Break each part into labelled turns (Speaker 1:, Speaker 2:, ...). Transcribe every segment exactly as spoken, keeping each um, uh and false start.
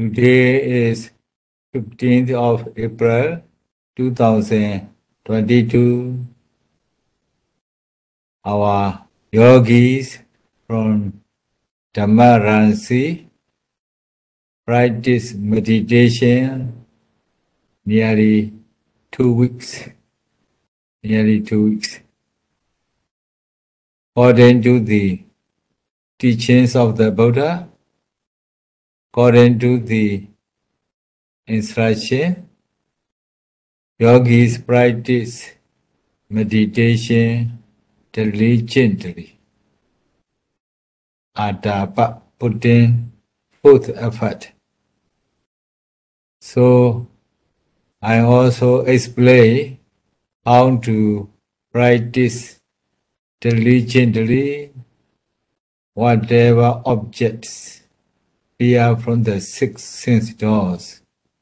Speaker 1: Today is fifteenth of April two thousand twenty-two. Our yogis from Dhammaransi practice meditation nearly two weeks. Nearly two weeks. According to the teachings of the Buddha, according to the instruction, yogis practice meditation diligently. Adapa, putting forth effort. So, I also explain how to practice diligently whatever objects appear from the six sense doors.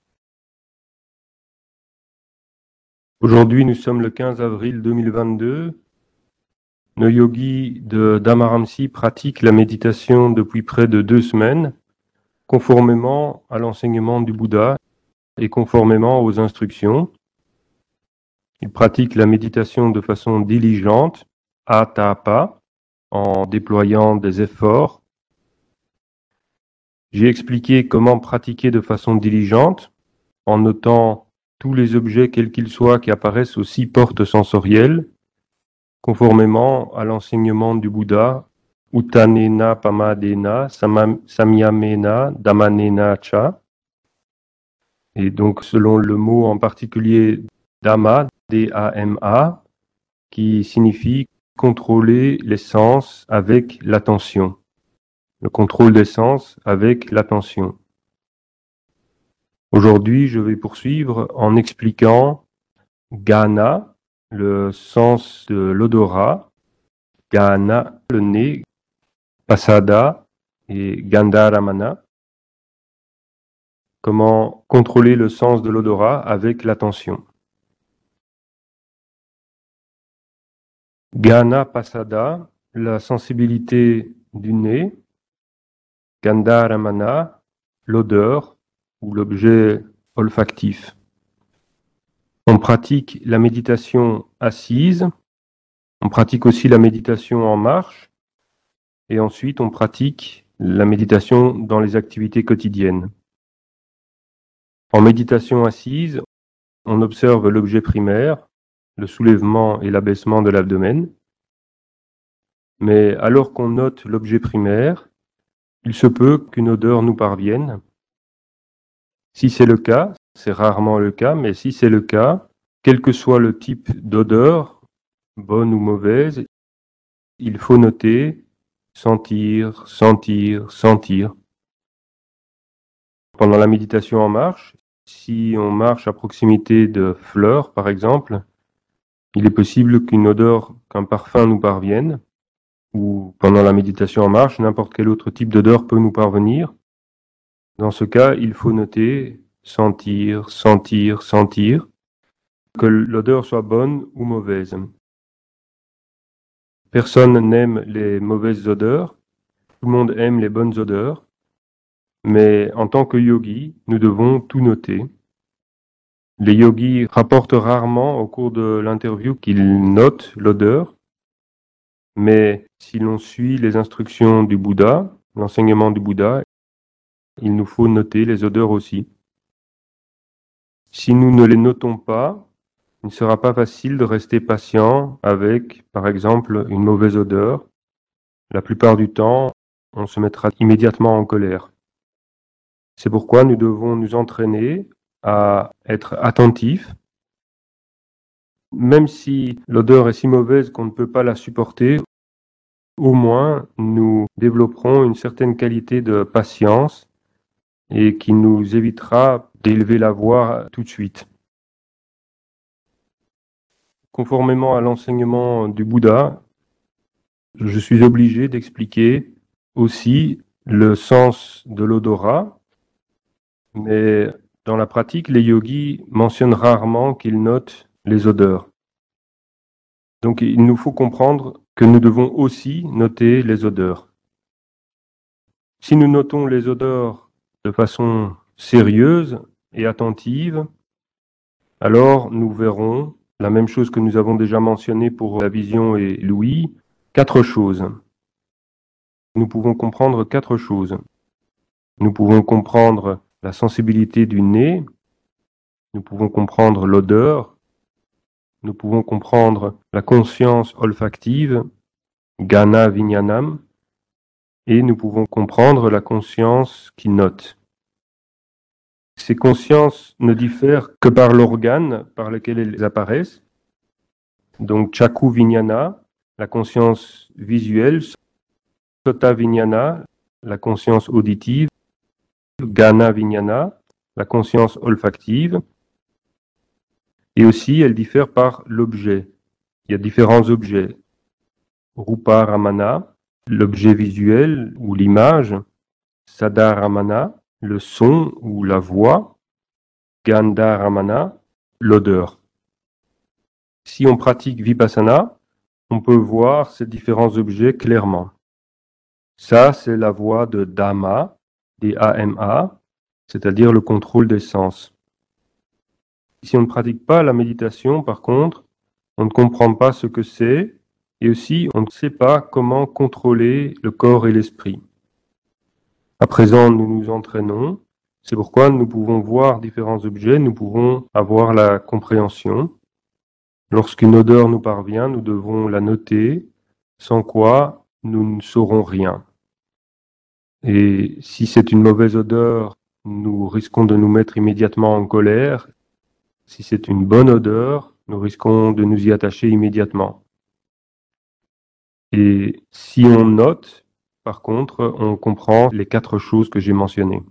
Speaker 2: Aujourd'hui, nous sommes le quinze avril deux mille vingt-deux. Nos yogis de Dhammaramsi pratiquent la méditation depuis près de deux semaines, conformément à l'enseignement du Bouddha et conformément aux instructions. Ils pratiquent la méditation de façon diligente, atapa, en déployant des efforts. J'ai expliqué comment pratiquer de façon diligente, en notant tous les objets, quels qu'ils soient, qui apparaissent aux six portes sensorielles, conformément à l'enseignement du Bouddha, Uttanena Pamadena, Samyamena, Dhammanena Cha. Et donc, selon le mot en particulier Dhamma, D A M A, qui signifie contrôler les sens avec l'attention. Le contrôle des sens avec l'attention. Aujourd'hui, je vais poursuivre en expliquant Ghana, le sens de l'odorat, Ghana, le nez, Pasada et Gandharamana. Comment contrôler le sens de l'odorat avec l'attention. Ghana Pasada, la sensibilité du nez, Gandharamana, l'odeur ou l'objet olfactif. On pratique la méditation assise, on pratique aussi la méditation en marche, et ensuite on pratique la méditation dans les activités quotidiennes. En méditation assise, on observe l'objet primaire, le soulèvement et l'abaissement de l'abdomen. Mais alors qu'on note l'objet primaire, il se peut qu'une odeur nous parvienne. Si c'est le cas, c'est rarement le cas, mais si c'est le cas, quel que soit le type d'odeur, bonne ou mauvaise, il faut noter, sentir, sentir, sentir. Pendant la méditation en marche, si on marche à proximité de fleurs, par exemple, il est possible qu'une odeur, qu'un parfum nous parvienne, ou pendant la méditation en marche, n'importe quel autre type d'odeur peut nous parvenir. Dans ce cas, il faut noter, sentir, sentir, sentir, que l'odeur soit bonne ou mauvaise. Personne n'aime les mauvaises odeurs, tout le monde aime les bonnes odeurs, mais en tant que yogi, nous devons tout noter. Les yogis rapportent rarement au cours de l'interview qu'ils notent l'odeur, mais si l'on suit les instructions du Bouddha, l'enseignement du Bouddha, il nous faut noter les odeurs aussi. Si nous ne les notons pas, il ne sera pas facile de rester patient avec, par exemple, une mauvaise odeur. La plupart du temps, on se mettra immédiatement en colère. C'est pourquoi nous devons nous entraîner à être attentifs. Même si l'odeur est si mauvaise qu'on ne peut pas la supporter, au moins nous développerons une certaine qualité de patience et qui nous évitera d'élever la voix tout de suite. Conformément à l'enseignement du Bouddha, je suis obligé d'expliquer aussi le sens de l'odorat, mais dans la pratique, les yogis mentionnent rarement qu'ils notent les odeurs. Donc il nous faut comprendre que nous devons aussi noter les odeurs. Si nous notons les odeurs de façon sérieuse et attentive, alors nous verrons la même chose que nous avons déjà mentionné pour la vision et l'ouïe, quatre choses. Nous pouvons comprendre quatre choses. Nous pouvons comprendre la sensibilité du nez, nous pouvons comprendre l'odeur, nous pouvons comprendre la conscience olfactive, Gana Vijnanam, et nous pouvons comprendre la conscience qui note. Ces consciences ne diffèrent que par l'organe par lequel elles apparaissent. Donc Chakku Vijnana, la conscience visuelle, Sota Vijnana, la conscience auditive, Gana Vijnana, la conscience olfactive, et aussi elles diffèrent par l'objet. Il y a différents objets. Rupa Ramana, l'objet visuel ou l'image, Sada Ramana, le son ou la voix, Gandha Ramana, l'odeur. Si on pratique Vipassana, on peut voir ces différents objets clairement. Ça, c'est la voie de Dhamma, D A M A, c'est-à-dire le contrôle des sens. Si on ne pratique pas la méditation, par contre, on ne comprend pas ce que c'est, et aussi on ne sait pas comment contrôler le corps et l'esprit. À présent, nous nous entraînons, c'est pourquoi nous pouvons voir différents objets, nous pouvons avoir la compréhension. Lorsqu'une odeur nous parvient, nous devons la noter, sans quoi nous ne saurons rien. Et si c'est une mauvaise odeur, nous risquons de nous mettre immédiatement en colère. Si c'est une bonne odeur, nous risquons de nous y attacher immédiatement. Et si on note, par contre, on comprend les quatre choses que j'ai mentionnées.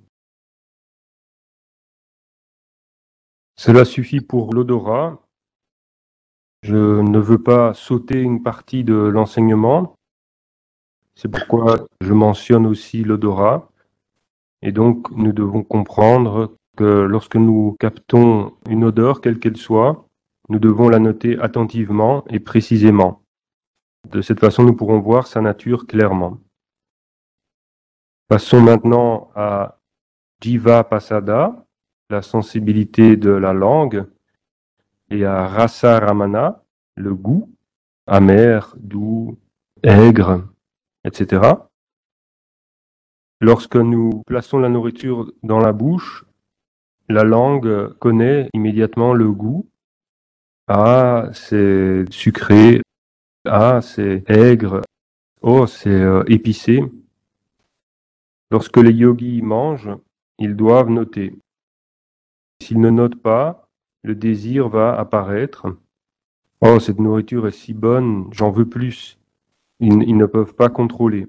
Speaker 2: Cela suffit pour l'odorat. Je ne veux pas sauter une partie de l'enseignement. C'est pourquoi je mentionne aussi l'odorat. Et donc, nous devons comprendre que lorsque nous captons une odeur, quelle qu'elle soit, nous devons la noter attentivement et précisément. De cette façon, nous pourrons voir sa nature clairement. Passons maintenant à Jiva Pasada, la sensibilité de la langue, et à Rasa Ramana, le goût, amer, doux, aigre, et cetera. Lorsque nous plaçons la nourriture dans la bouche, la langue connaît immédiatement le goût. Ah, c'est sucré. Ah, c'est aigre. Oh, c'est euh, épicé. Lorsque les yogis mangent, ils doivent noter. S'ils ne notent pas, le désir va apparaître. Oh, cette nourriture est si bonne, j'en veux plus. Ils, ils ne peuvent pas contrôler.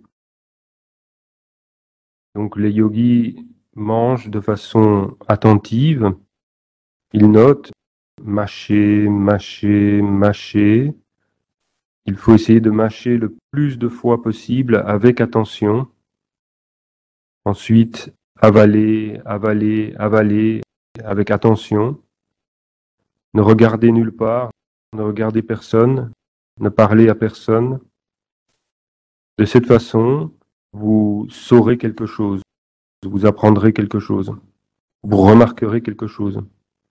Speaker 2: Donc les yogis mangent de façon attentive. Ils notent, mâcher, mâcher, mâcher. Il faut essayer de mâcher le plus de fois possible avec attention. Ensuite, avaler, avaler, avaler avec attention. Ne regardez nulle part, ne regardez personne, ne parlez à personne. De cette façon, vous saurez quelque chose, vous apprendrez quelque chose, vous remarquerez quelque chose.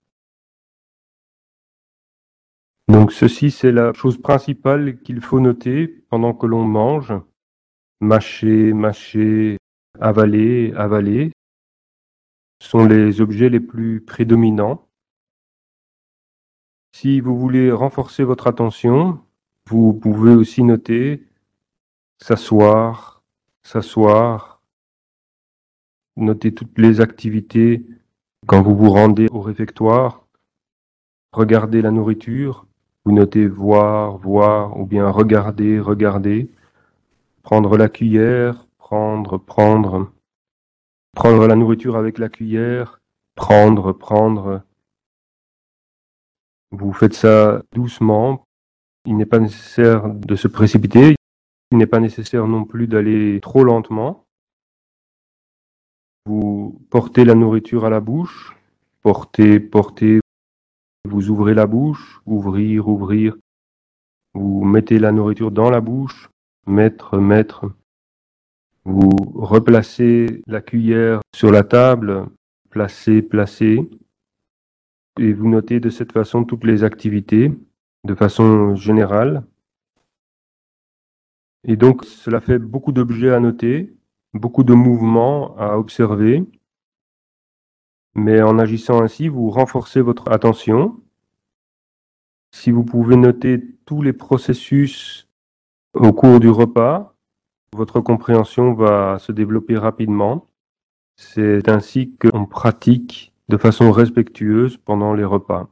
Speaker 2: Donc ceci, c'est la chose principale qu'il faut noter pendant que l'on mange. Mâcher, mâcher, avaler, avaler sont les objets les plus prédominants. Si vous voulez renforcer votre attention, vous pouvez aussi noter s'asseoir, s'asseoir, noter toutes les activités quand vous vous rendez au réfectoire, regarder la nourriture, vous notez voir, voir, ou bien regarder, regarder, prendre la cuillère, prendre, prendre, prendre la nourriture avec la cuillère, prendre, prendre. Vous faites ça doucement. Il n'est pas nécessaire de se précipiter. Il n'est pas nécessaire non plus d'aller trop lentement. Vous portez la nourriture à la bouche. Portez, portez. Vous ouvrez la bouche. Ouvrir, ouvrir. Vous mettez la nourriture dans la bouche. Mettre, mettre. Vous replacez la cuillère sur la table. placer, placer. Et vous notez de cette façon toutes les activités, de façon générale. Et donc, cela fait beaucoup d'objets à noter, beaucoup de mouvements à observer. Mais en agissant ainsi, vous renforcez votre attention. Si vous pouvez noter tous les processus au cours du repas, votre compréhension va se développer rapidement. C'est ainsi qu'on pratique de façon respectueuse pendant les repas.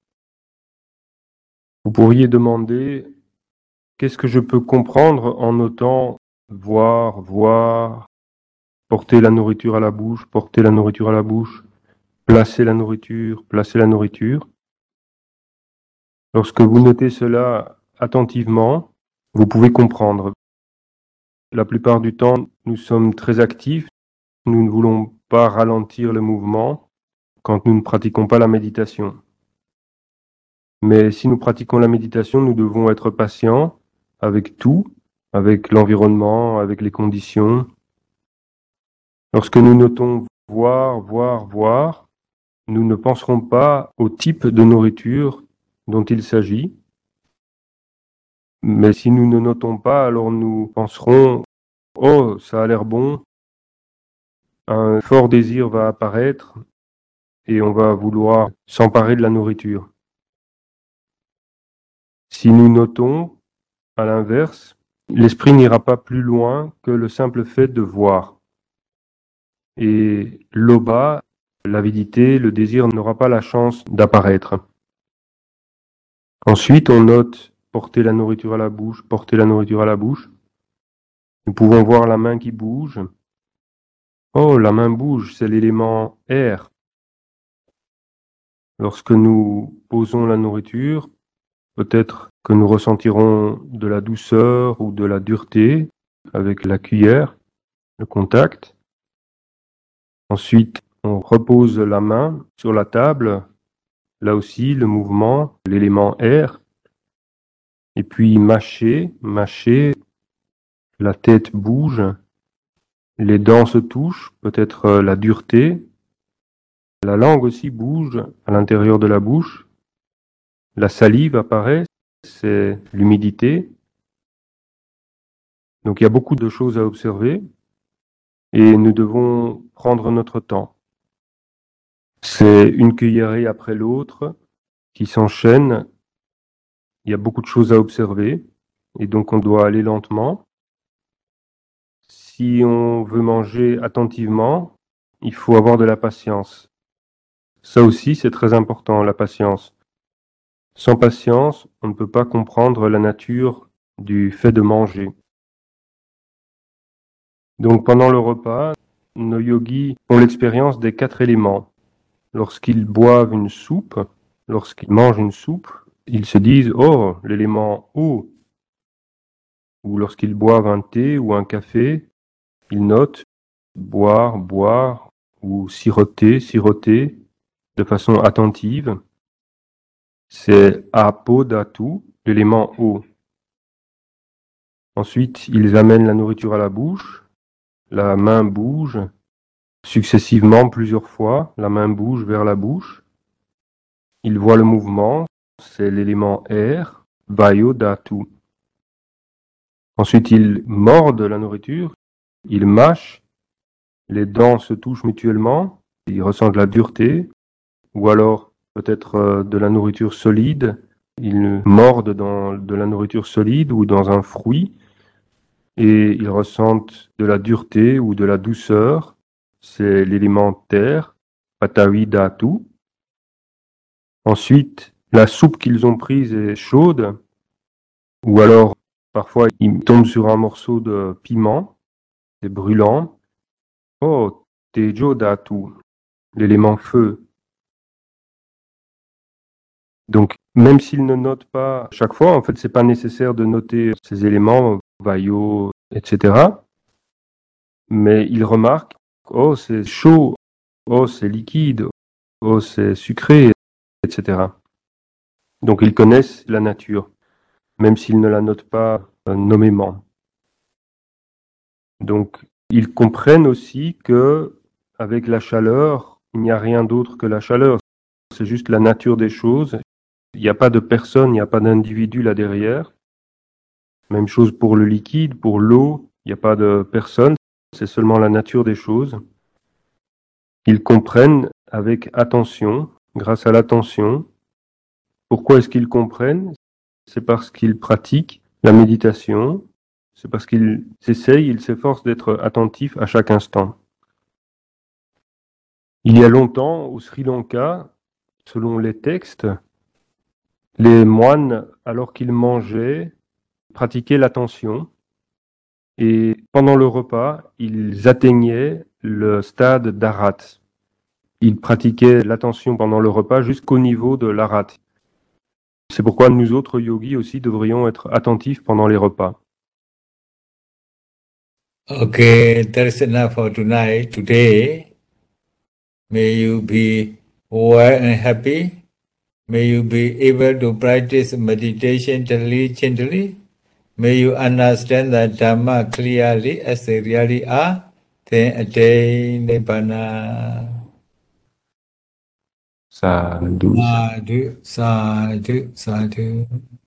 Speaker 2: Vous pourriez demander, qu'est-ce que je peux comprendre en notant voir, voir, porter la nourriture à la bouche, porter la nourriture à la bouche, placer la nourriture, placer la nourriture. Lorsque vous notez cela attentivement, vous pouvez comprendre. La plupart du temps, nous sommes très actifs. Nous ne voulons pas ralentir le mouvement quand nous ne pratiquons pas la méditation. Mais si nous pratiquons la méditation, nous devons être patients avec tout, avec l'environnement, avec les conditions. Lorsque nous notons voir, voir, voir, nous ne penserons pas au type de nourriture dont il s'agit. Mais si nous ne notons pas, alors nous penserons « Oh, ça a l'air bon », un fort désir va apparaître et on va vouloir s'emparer de la nourriture. Si nous notons, à l'inverse, l'esprit n'ira pas plus loin que le simple fait de voir. Et l'oba, l'avidité, le désir n'aura pas la chance d'apparaître. Ensuite, on note porter la nourriture à la bouche, porter la nourriture à la bouche. Nous pouvons voir la main qui bouge. Oh, la main bouge, c'est l'élément air. Lorsque nous posons la nourriture, peut-être que nous ressentirons de la douceur ou de la dureté avec la cuillère, le contact. Ensuite, on repose la main sur la table. Là aussi, le mouvement, l'élément air. Et puis mâcher, mâcher, la tête bouge, les dents se touchent, peut-être la dureté. La langue aussi bouge à l'intérieur de la bouche. La salive apparaît, c'est l'humidité. Donc il y a beaucoup de choses à observer et nous devons prendre notre temps. C'est une cuillerée après l'autre qui s'enchaîne. Il y a beaucoup de choses à observer et donc on doit aller lentement. Si on veut manger attentivement, il faut avoir de la patience. Ça aussi, c'est très important, la patience. Sans patience, on ne peut pas comprendre la nature du fait de manger. Donc pendant le repas, nos yogis ont l'expérience des quatre éléments. Lorsqu'ils boivent une soupe, lorsqu'ils mangent une soupe, ils se disent « Oh, l'élément eau ». Ou lorsqu'ils boivent un thé ou un café, ils notent « boire, boire » ou « siroter, siroter » de façon attentive. C'est apo dhatu, l'élément eau. Ensuite, ils amènent la nourriture à la bouche. La main bouge successivement plusieurs fois. La main bouge vers la bouche. Ils voient le mouvement. C'est l'élément air, vayo dhatu. Ensuite, ils mordent la nourriture. Ils mâchent. Les dents se touchent mutuellement. Ils ressentent la dureté. Ou alors, peut-être de la nourriture solide. Ils mordent dans de la nourriture solide ou dans un fruit. Et ils ressentent de la dureté ou de la douceur. C'est l'élément terre, patavi dhatu. Ensuite, la soupe qu'ils ont prise est chaude, ou alors parfois ils tombent sur un morceau de piment, c'est brûlant. Oh, tejo dhatu, l'élément feu. Donc, même s'ils ne notent pas chaque fois, en fait, c'est pas nécessaire de noter ces éléments, vayo, et cetera. Mais ils remarquent, oh, c'est chaud, oh, c'est liquide, oh, c'est sucré, et cetera. Donc, ils connaissent la nature, même s'ils ne la notent pas euh, nommément. Donc, ils comprennent aussi que, avec la chaleur, il n'y a rien d'autre que la chaleur. C'est juste la nature des choses. Il n'y a pas de personne, il n'y a pas d'individu là derrière. Même chose pour le liquide, pour l'eau, il n'y a pas de personne, c'est seulement la nature des choses. Ils comprennent avec attention, grâce à l'attention. Pourquoi est-ce qu'ils comprennent? C'est parce qu'ils pratiquent la méditation, c'est parce qu'ils essayent, ils s'efforcent d'être attentifs à chaque instant. Il y a longtemps, au Sri Lanka, selon les textes, les moines, alors qu'ils mangeaient, pratiquaient l'attention. Et pendant le repas, ils atteignaient le stade d'arat. Ils pratiquaient l'attention pendant le repas jusqu'au niveau de l'arat. C'est pourquoi nous autres yogis aussi devrions être attentifs pendant les repas.
Speaker 1: Okay, that's enough for tonight. Today, may you be well and happy. May you be able to practice meditation gently, gently. May you understand the Dhamma clearly as they really are. Then attain Nibbana.
Speaker 2: Sadhu.
Speaker 1: Sadhu, sadhu, sadhu.